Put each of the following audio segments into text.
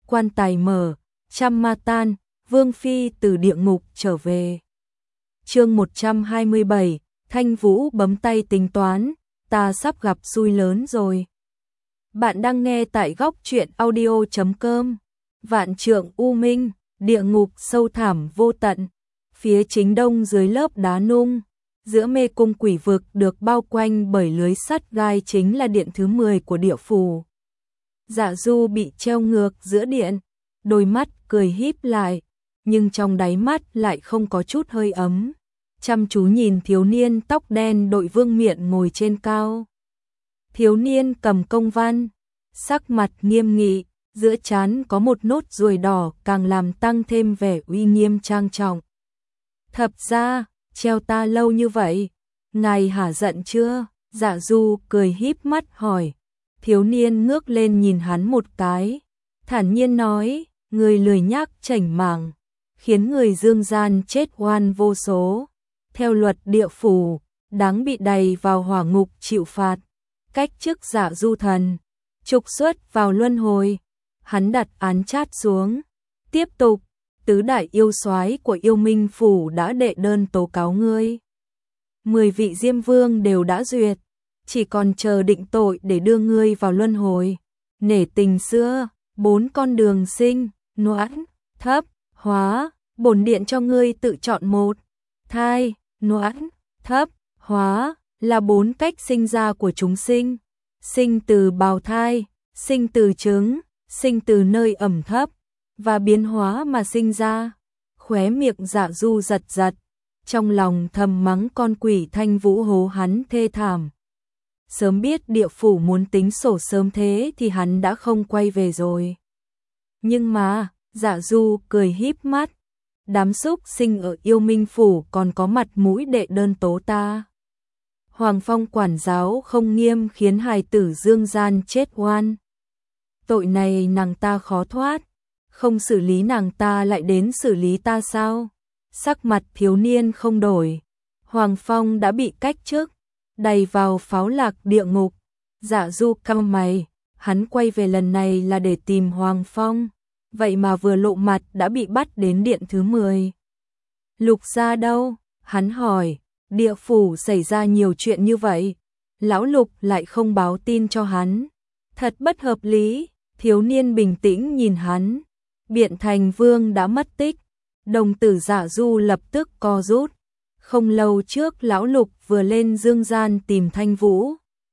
quan tài mở, trăm ma tan, Vương Phi từ địa ngục trở về. Chương 127, Thanh Vũ bấm tay tính toán, ta sắp gặp xui lớn rồi. Bạn đang nghe tại góc truyện audio.com. Vạn trượng u minh, địa ngục sâu thẳm vô tận. Phía chính đông dưới lớp đá nung, giữa mê cung quỷ vực được bao quanh bởi lưới sắt gai chính là điện thứ 10 của địa phủ. Dạ Du bị treo ngược giữa điện, đôi mắt cười híp lại, nhưng trong đáy mắt lại không có chút hơi ấm. Chăm chú nhìn thiếu niên tóc đen đội vương miện ngồi trên cao. Thiếu niên cầm công văn, sắc mặt nghiêm nghị, giữa trán có một nốt ruồi đỏ càng làm tăng thêm vẻ uy nghiêm trang trọng. Thập gia, treo ta lâu như vậy, ngài hả giận chưa? Dạ Du cười híp mắt hỏi. Thiếu niên ngước lên nhìn hắn một cái, thản nhiên nói, người lười nhác chảnh mảng, khiến người dương gian chết oan vô số. Theo luật địa phủ, đáng bị đày vào hỏa ngục chịu phạt, cách chức Dạ Du thần, trục xuất vào luân hồi. Hắn đặt án chát xuống, tiếp tục, tứ đại yêu soái của yêu minh phủ đã đệ đơn tố cáo ngươi. 10 vị diêm vương đều đã duyệt, chỉ còn chờ định tội để đưa ngươi vào luân hồi. Nể tình xưa, 4 con đường sinh, noãn, thấp, hóa, bổn điện cho ngươi tự chọn một. Thai, noãn, thấp, hóa là 4 cách sinh ra của chúng sinh. Sinh từ bào thai, sinh từ trứng, sinh từ nơi ẩm thấp và biến hóa mà sinh ra. Khóe miệng Dạ Du giật giật, trong lòng thầm mắng con quỷ Thanh Vũ hố hắn thê thảm. Sớm biết địa phủ muốn tính sổ sớm thế thì hắn đã không quay về rồi. Nhưng mà, Dạ Du cười híp mắt, đám súc sinh ở yêu minh phủ còn có mặt mũi đệ đơn tố ta. Hoàng Phong quản giáo không nghiêm khiến hài tử dương gian chết oan. Tội này nàng ta khó thoát, không xử lý nàng ta lại đến xử lý ta sao? Sắc mặt thiếu niên không đổi, Hoàng Phong đã bị cách chức, đày vào pháo lạc địa ngục. Dạ Du cau mày, hắn quay về lần này là để tìm Hoàng Phong, vậy mà vừa lộ mặt đã bị bắt đến điện thứ 10. Lục gia đâu? Hắn hỏi. Địa phủ xảy ra nhiều chuyện như vậy, lão Lục lại không báo tin cho hắn, thật bất hợp lý. Thiếu niên bình tĩnh nhìn hắn. Biện Thành Vương đã mất tích. Đồng tử Dạ Du lập tức co rút. Không lâu trước lão Lục vừa lên dương gian tìm Thanh Vũ,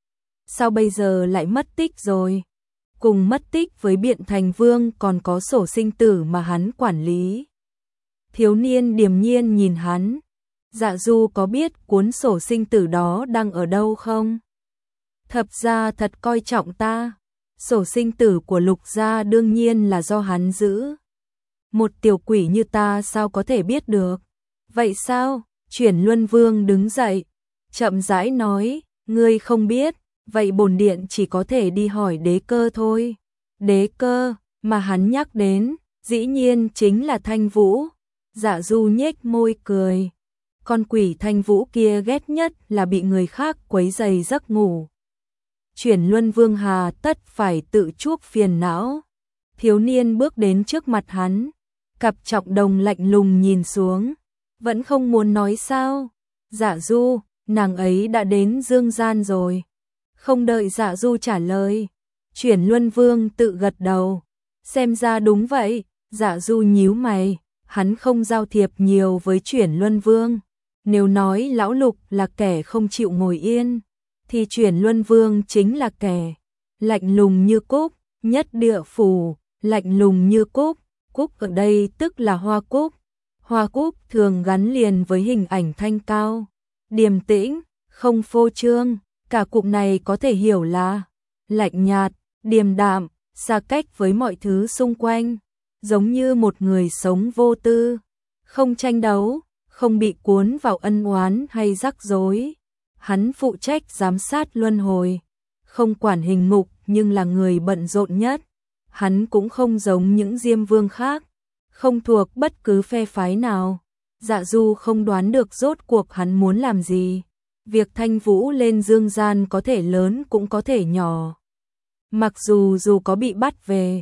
sao bây giờ lại mất tích rồi? Cùng mất tích với Biện Thành Vương còn có sổ sinh tử mà hắn quản lý. Thiếu niên điềm nhiên nhìn hắn. Dạ Du có biết cuốn sổ sinh tử đó đang ở đâu không? Thập gia thật coi trọng ta. Sổ sinh tử của Lục gia đương nhiên là do hắn giữ. Một tiểu quỷ như ta sao có thể biết được? Vậy sao? Chuyển Luân Vương đứng dậy, chậm rãi nói, ngươi không biết, vậy bổn điện chỉ có thể đi hỏi Đế Cơ thôi. Đế Cơ mà hắn nhắc đến, dĩ nhiên chính là Thanh Vũ. Dạ Du nhếch môi cười. Con quỷ Thanh Vũ kia ghét nhất là bị người khác quấy rầy giấc ngủ. Chuyển Luân Vương hà tất phải tự chuốc phiền não. Thiếu niên bước đến trước mặt hắn, cặp trọng đồng lạnh lùng nhìn xuống, vẫn không muốn nói sao? Dạ Du, nàng ấy đã đến dương gian rồi. Không đợi Dạ Du trả lời, Chuyển Luân Vương tự gật đầu. Xem ra đúng vậy. Dạ Du nhíu mày, hắn không giao thiệp nhiều với Chuyển Luân Vương. Nếu nói lão Lục là kẻ không chịu ngồi yên, thì Chuyển Luân Vương chính là kẻ lạnh lùng như cúc. Nhất địa phủ, lạnh lùng như cúc. Cúc ở đây tức là hoa cúc. Hoa cúc thường gắn liền với hình ảnh thanh cao, điềm tĩnh, không phô trương. Cả cụm này có thể hiểu là lạnh nhạt, điềm đạm, xa cách với mọi thứ xung quanh, giống như một người sống vô tư, không tranh đấu, không bị cuốn vào ân oán hay rắc rối. Hắn phụ trách giám sát luân hồi, không quản hình ngục nhưng là người bận rộn nhất. Hắn cũng không giống những diêm vương khác, không thuộc bất cứ phe phái nào. Dạ Du không đoán được rốt cuộc hắn muốn làm gì. Việc Thanh Vũ lên dương gian có thể lớn cũng có thể nhỏ. Mặc dù có bị bắt về,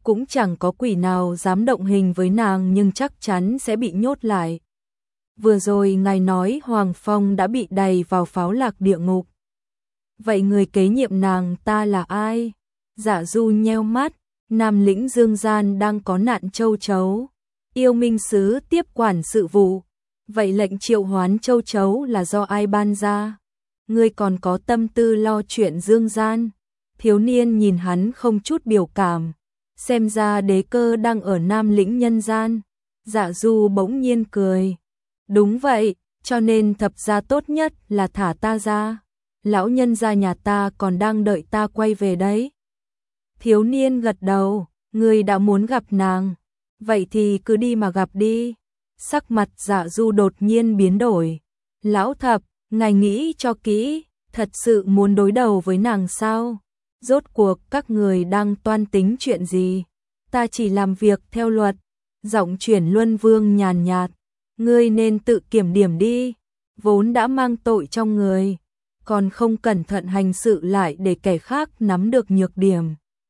cũng chẳng có quỷ nào dám động hình với nàng nhưng chắc chắn sẽ bị nhốt lại. Vừa rồi ngài nói Hoàng Phong đã bị đày vào pháo lạc địa ngục. Vậy người kế nhiệm nàng ta là ai? Dạ Du nheo mắt, Nam lĩnh Dương Gian đang có nạn châu chấu. Yêu Minh Sứ tiếp quản sự vụ. Vậy lệnh triệu hoán châu chấu là do ai ban ra? Ngươi còn có tâm tư lo chuyện Dương Gian? Thiếu niên nhìn hắn không chút biểu cảm. Xem ra đế cơ đang ở Nam lĩnh nhân gian. Dạ Du bỗng nhiên cười. Đúng vậy, cho nên thập gia tốt nhất là thả ta ra. Lão nhân gia nhà ta còn đang đợi ta quay về đấy. Thiếu niên gật đầu, ngươi đã muốn gặp nàng. Vậy thì cứ đi mà gặp đi. Sắc mặt Dạ Du đột nhiên biến đổi. Lão thập, ngài nghĩ cho kỹ, thật sự muốn đối đầu với nàng sao? Rốt cuộc các người đang toan tính chuyện gì? Ta chỉ làm việc theo luật. Giọng Chuyển Luân Vương nhàn nhạt. Ngươi nên tự kiểm điểm đi. Vốn đã mang tội trong người, còn không cẩn thận hành sự lại để kẻ khác nắm được nhược điểm.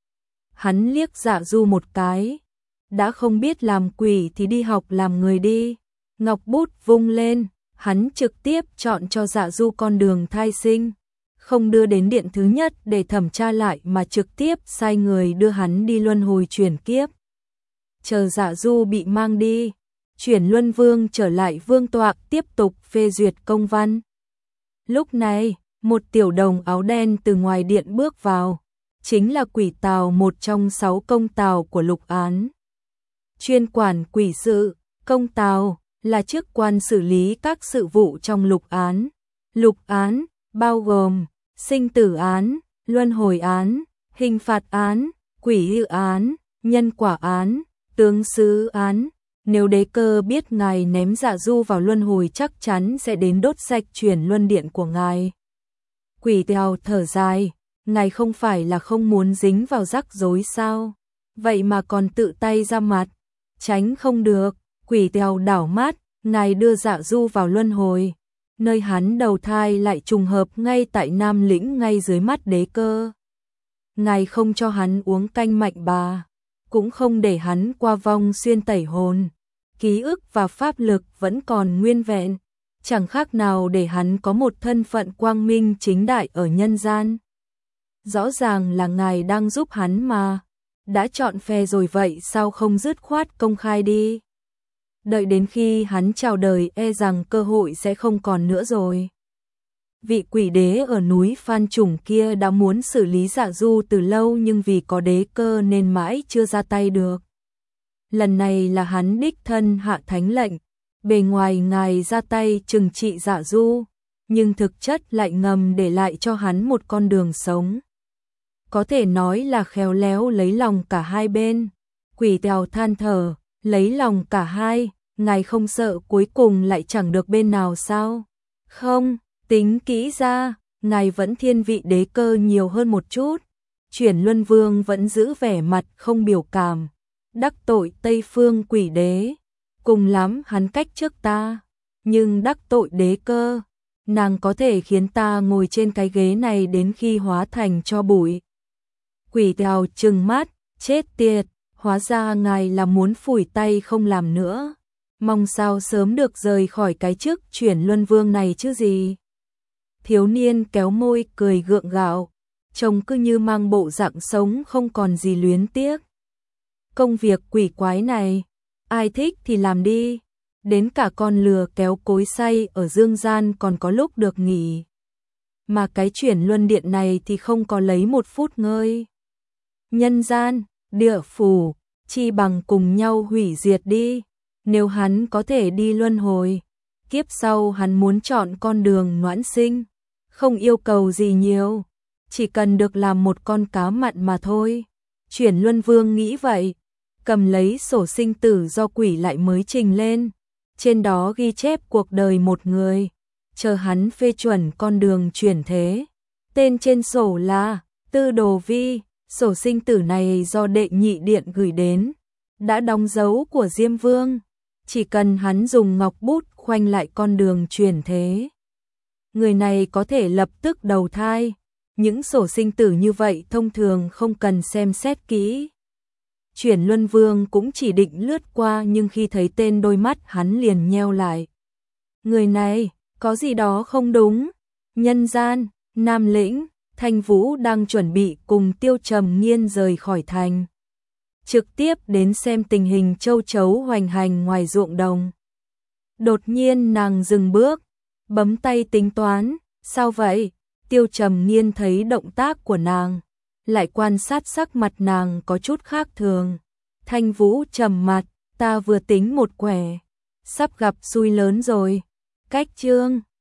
Hắn liếc Dạ Du một cái. Đã không biết làm quỷ thì đi học làm người đi. Ngọc bút vung lên, hắn trực tiếp chọn cho Dạ Du con đường thai sinh. Không đưa đến điện thứ nhất để thẩm tra lại mà trực tiếp sai người đưa hắn đi luân hồi chuyển kiếp. Chờ Dạ Du bị mang đi, Chuyển Luân Vương trở lại vương tọa tiếp tục phê duyệt công văn. Lúc này, một tiểu đồng áo đen từ ngoài điện bước vào, chính là Quỷ Tào, một trong 6 công tào của Lục Án. Chuyên quản quỷ sự, công tào là chức quan xử lý các sự vụ trong Lục Án. Lục Án bao gồm sinh tử án, luân hồi án, hình phạt án, quỷ hư án, nhân quả án, tướng sứ án. Nếu đế cơ biết ngài ném Dạ Du vào luân hồi chắc chắn sẽ đến đốt sạch Chuyển Luân Điện của ngài. Quỷ Tào thở dài, ngài không phải là không muốn dính vào rắc rối sao? Vậy mà còn tự tay ra mặt, tránh không được. Quỷ Tào đảo mắt, ngài đưa Dạ Du vào luân hồi, nơi hắn đầu thai lại trùng hợp ngay tại Nam lĩnh ngay dưới mắt đế cơ. Ngài không cho hắn uống canh mạnh bà, cũng không để hắn qua vong xuyên tẩy hồn. Ký ức và pháp lực vẫn còn nguyên vẹn, chẳng khác nào để hắn có một thân phận quang minh chính đại ở nhân gian. Rõ ràng là ngài đang giúp hắn mà, đã chọn phe rồi vậy sao không dứt khoát công khai đi? Đợi đến khi hắn chào đời e rằng cơ hội sẽ không còn nữa rồi. Vị quỷ đế ở núi Phan Trùng kia đã muốn xử lý Dạ Du từ lâu nhưng vì có đế cơ nên mãi chưa ra tay được. Lần này là hắn đích thân hạ thánh lệnh, bề ngoài ngài ra tay trừng trị Dạ Du, nhưng thực chất lại ngầm để lại cho hắn một con đường sống. Có thể nói là khéo léo lấy lòng cả hai bên. Quỷ Tào than thở, lấy lòng cả hai, ngài không sợ cuối cùng lại chẳng được bên nào sao? Không, tính kỹ ra, ngài vẫn thiên vị đế cơ nhiều hơn một chút. Chuyển Luân Vương vẫn giữ vẻ mặt không biểu cảm. Đắc tội Tây Phương quỷ đế, cùng lắm hắn cách trước ta, nhưng đắc tội đế cơ, nàng có thể khiến ta ngồi trên cái ghế này đến khi hóa thành tro bụi. Quỷ Tào trừng mắt, chết tiệt, hóa ra ngài là muốn phủi tay không làm nữa, mong sao sớm được rời khỏi cái chức Chuyển Luân Vương này chứ gì. Thiếu niên kéo môi cười gượng gạo, trông cứ như mang bộ dạng sống không còn gì luyến tiếc. Công việc quỷ quái này, ai thích thì làm đi, đến cả con lừa kéo cối xay ở Dương Gian còn có lúc được nghỉ. Mà cái Chuyển Luân Điện này thì không có lấy một phút ngơi. Nhân gian, địa phủ, chi bằng cùng nhau hủy diệt đi, nếu hắn có thể đi luân hồi, kiếp sau hắn muốn chọn con đường noãn sinh, không yêu cầu gì nhiều, chỉ cần được làm một con cá mặn mà thôi. Chuyển Luân Vương nghĩ vậy, cầm lấy sổ sinh tử do quỷ lại mới trình lên, trên đó ghi chép cuộc đời một người, chờ hắn phê chuẩn con đường chuyển thế. Tên trên sổ là Tư Đồ Vi, sổ sinh tử này do đệ nhị điện gửi đến, đã đóng dấu của Diêm Vương, chỉ cần hắn dùng ngọc bút khoanh lại con đường chuyển thế. Người này có thể lập tức đầu thai, những sổ sinh tử như vậy thông thường không cần xem xét kỹ. Chuyển Luân Vương cũng chỉ định lướt qua nhưng khi thấy tên đôi mắt hắn liền nheo lại. Người này, có gì đó không đúng. Nhân gian, Nam Lĩnh, Thanh Vũ đang chuẩn bị cùng Tiêu Trầm Nghiên rời khỏi thành. Trực tiếp đến xem tình hình châu chấu hoành hành ngoài ruộng đồng. Đột nhiên nàng dừng bước, bấm tay tính toán, sao vậy? Tiêu Trầm Nghiên thấy động tác của nàng, lại quan sát sắc mặt nàng có chút khác thường. Thanh Vũ trầm mặt, ta vừa tính một quẻ, sắp gặp xui lớn rồi. Cách chương